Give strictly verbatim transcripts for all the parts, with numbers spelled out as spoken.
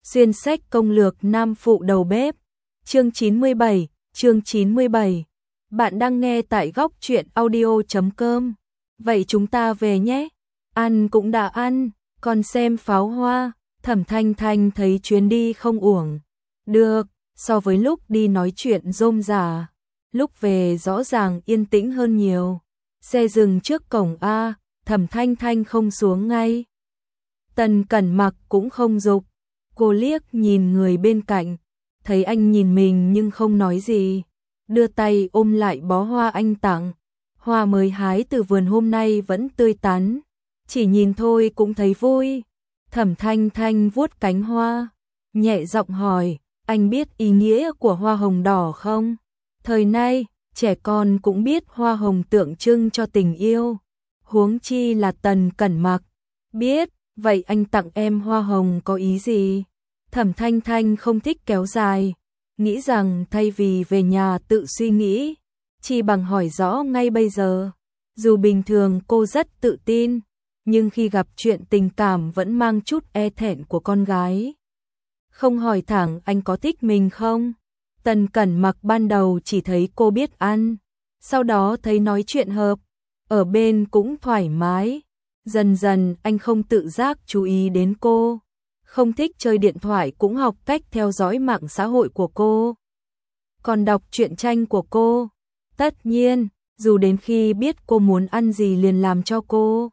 Xuyên sách công lược nam phụ đầu bếp. Chương chín mươi bảy, chương chín mươi bảy. Bạn đang nghe tại góc truyện audio chấm com. Vậy chúng ta về nhé. Ăn cũng đã ăn, còn xem pháo hoa. Thẩm Thanh Thanh thấy chuyến đi không uổng. Được, so với lúc đi nói chuyện rôm rả, lúc về rõ ràng yên tĩnh hơn nhiều. Xe dừng trước cổng A, Thẩm Thanh Thanh không xuống ngay. Tần Cẩn Mặc cũng không dục. Cô liếc nhìn người bên cạnh, thấy anh nhìn mình nhưng không nói gì, đưa tay ôm lại bó hoa anh tặng. Hoa mới hái từ vườn hôm nay vẫn tươi tắn, chỉ nhìn thôi cũng thấy vui. Thẩm Thanh Thanh vuốt cánh hoa, nhẹ giọng hỏi, anh biết ý nghĩa của hoa hồng đỏ không? Thời nay, trẻ con cũng biết hoa hồng tượng trưng cho tình yêu, huống chi là Tần Cẩn Mặc. Biết, vậy anh tặng em hoa hồng có ý gì? Thẩm Thanh Thanh không thích kéo dài, nghĩ rằng thay vì về nhà tự suy nghĩ, chỉ bằng hỏi rõ ngay bây giờ. Dù bình thường cô rất tự tin, nhưng khi gặp chuyện tình cảm vẫn mang chút e thẹn của con gái. Không hỏi thẳng anh có thích mình không? Tần Cẩn Mặc ban đầu chỉ thấy cô biết ăn, sau đó thấy nói chuyện hợp, ở bên cũng thoải mái. Dần dần anh không tự giác chú ý đến cô, không thích chơi điện thoại cũng học cách theo dõi mạng xã hội của cô, còn đọc truyện tranh của cô. Tất nhiên, dù đến khi biết cô muốn ăn gì liền làm cho cô.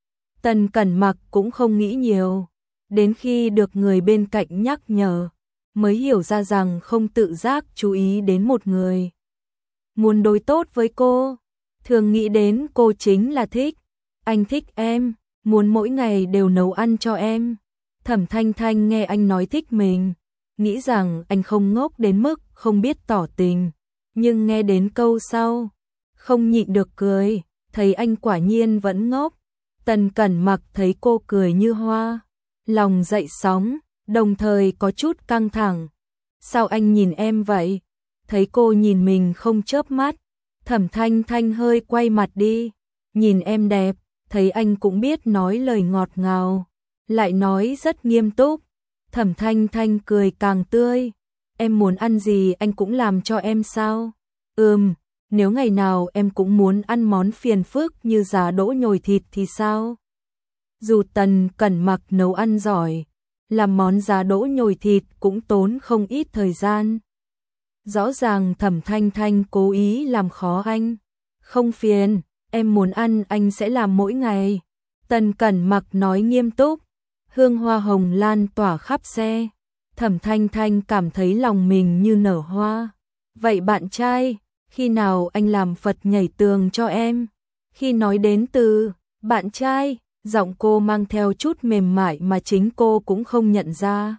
Tần Cẩn Mặc cũng không nghĩ nhiều, đến khi được người bên cạnh nhắc nhở, mới hiểu ra rằng không tự giác chú ý đến một người. Muốn đối tốt với cô, thường nghĩ đến cô chính là thích. Anh thích em, muốn mỗi ngày đều nấu ăn cho em. Thẩm Thanh Thanh nghe anh nói thích mình, nghĩ rằng anh không ngốc đến mức không biết tỏ tình, nhưng nghe đến câu sau, không nhịn được cười, thấy anh quả nhiên vẫn ngốc. Tần Cẩn Mặc thấy cô cười như hoa, lòng dậy sóng, đồng thời có chút căng thẳng. Sao anh nhìn em vậy? Thấy cô nhìn mình không chớp mắt, Thẩm Thanh Thanh hơi quay mặt đi, nhìn em đẹp. Thấy anh cũng biết nói lời ngọt ngào, lại nói rất nghiêm túc. Thẩm Thanh Thanh cười càng tươi. Em muốn ăn gì anh cũng làm cho em sao? Ừm, nếu ngày nào em cũng muốn ăn món phiền phức như giá đỗ nhồi thịt thì sao? Dù Tần Cẩn Mặc nấu ăn giỏi, làm món giá đỗ nhồi thịt cũng tốn không ít thời gian. Rõ ràng Thẩm Thanh Thanh cố ý làm khó anh. Không phiền. Em muốn ăn anh sẽ làm mỗi ngày. Tần Cẩn Mặc nói nghiêm túc. Hương hoa hồng lan tỏa khắp xe. Thẩm Thanh Thanh cảm thấy lòng mình như nở hoa. Vậy bạn trai, khi nào anh làm Phật nhảy tường cho em? Khi nói đến từ bạn trai, giọng cô mang theo chút mềm mại mà chính cô cũng không nhận ra.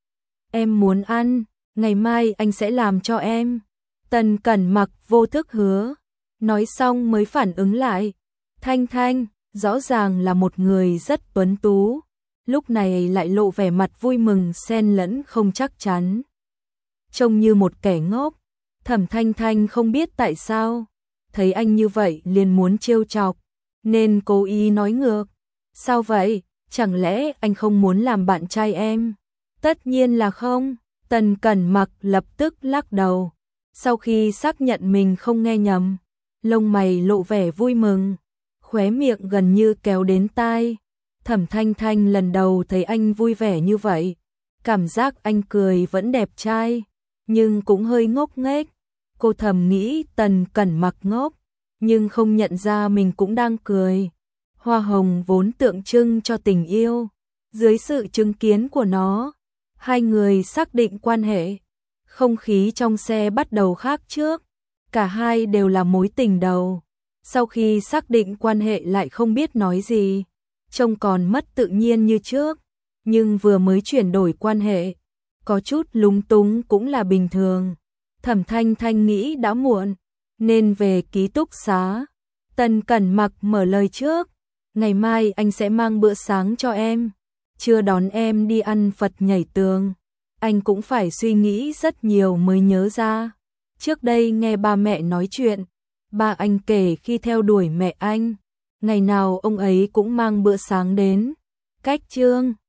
Em muốn ăn, ngày mai anh sẽ làm cho em. Tần Cẩn Mặc vô thức hứa. Nói xong mới phản ứng lại. Thanh Thanh, rõ ràng là một người rất tuấn tú, lúc này lại lộ vẻ mặt vui mừng xen lẫn không chắc chắn. Trông như một kẻ ngốc. Thẩm Thanh Thanh không biết tại sao, thấy anh như vậy liền muốn trêu chọc, nên cố ý nói ngược. Sao vậy, chẳng lẽ anh không muốn làm bạn trai em? Tất nhiên là không. Tần Cẩn Mặc lập tức lắc đầu. Sau khi xác nhận mình không nghe nhầm, lông mày lộ vẻ vui mừng, khóe miệng gần như kéo đến tai. Thẩm Thanh Thanh lần đầu thấy anh vui vẻ như vậy, cảm giác anh cười vẫn đẹp trai, nhưng cũng hơi ngốc nghếch. Cô thầm nghĩ Tần Cẩn Mặc ngốc, nhưng không nhận ra mình cũng đang cười. Hoa hồng vốn tượng trưng cho tình yêu, dưới sự chứng kiến của nó, hai người xác định quan hệ. Không khí trong xe bắt đầu khác trước. Cả hai đều là mối tình đầu. Sau khi xác định quan hệ lại không biết nói gì, trông còn mất tự nhiên như trước. Nhưng vừa mới chuyển đổi quan hệ, có chút lúng túng cũng là bình thường. Thẩm Thanh Thanh nghĩ đã muộn, nên về ký túc xá. Tần Cẩn Mặc mở lời trước. Ngày mai anh sẽ mang bữa sáng cho em, chưa đón em đi ăn Phật nhảy tường. Anh cũng phải suy nghĩ rất nhiều mới nhớ ra. Trước đây nghe ba mẹ nói chuyện, ba anh kể khi theo đuổi mẹ anh, ngày nào ông ấy cũng mang bữa sáng đến. Cách chương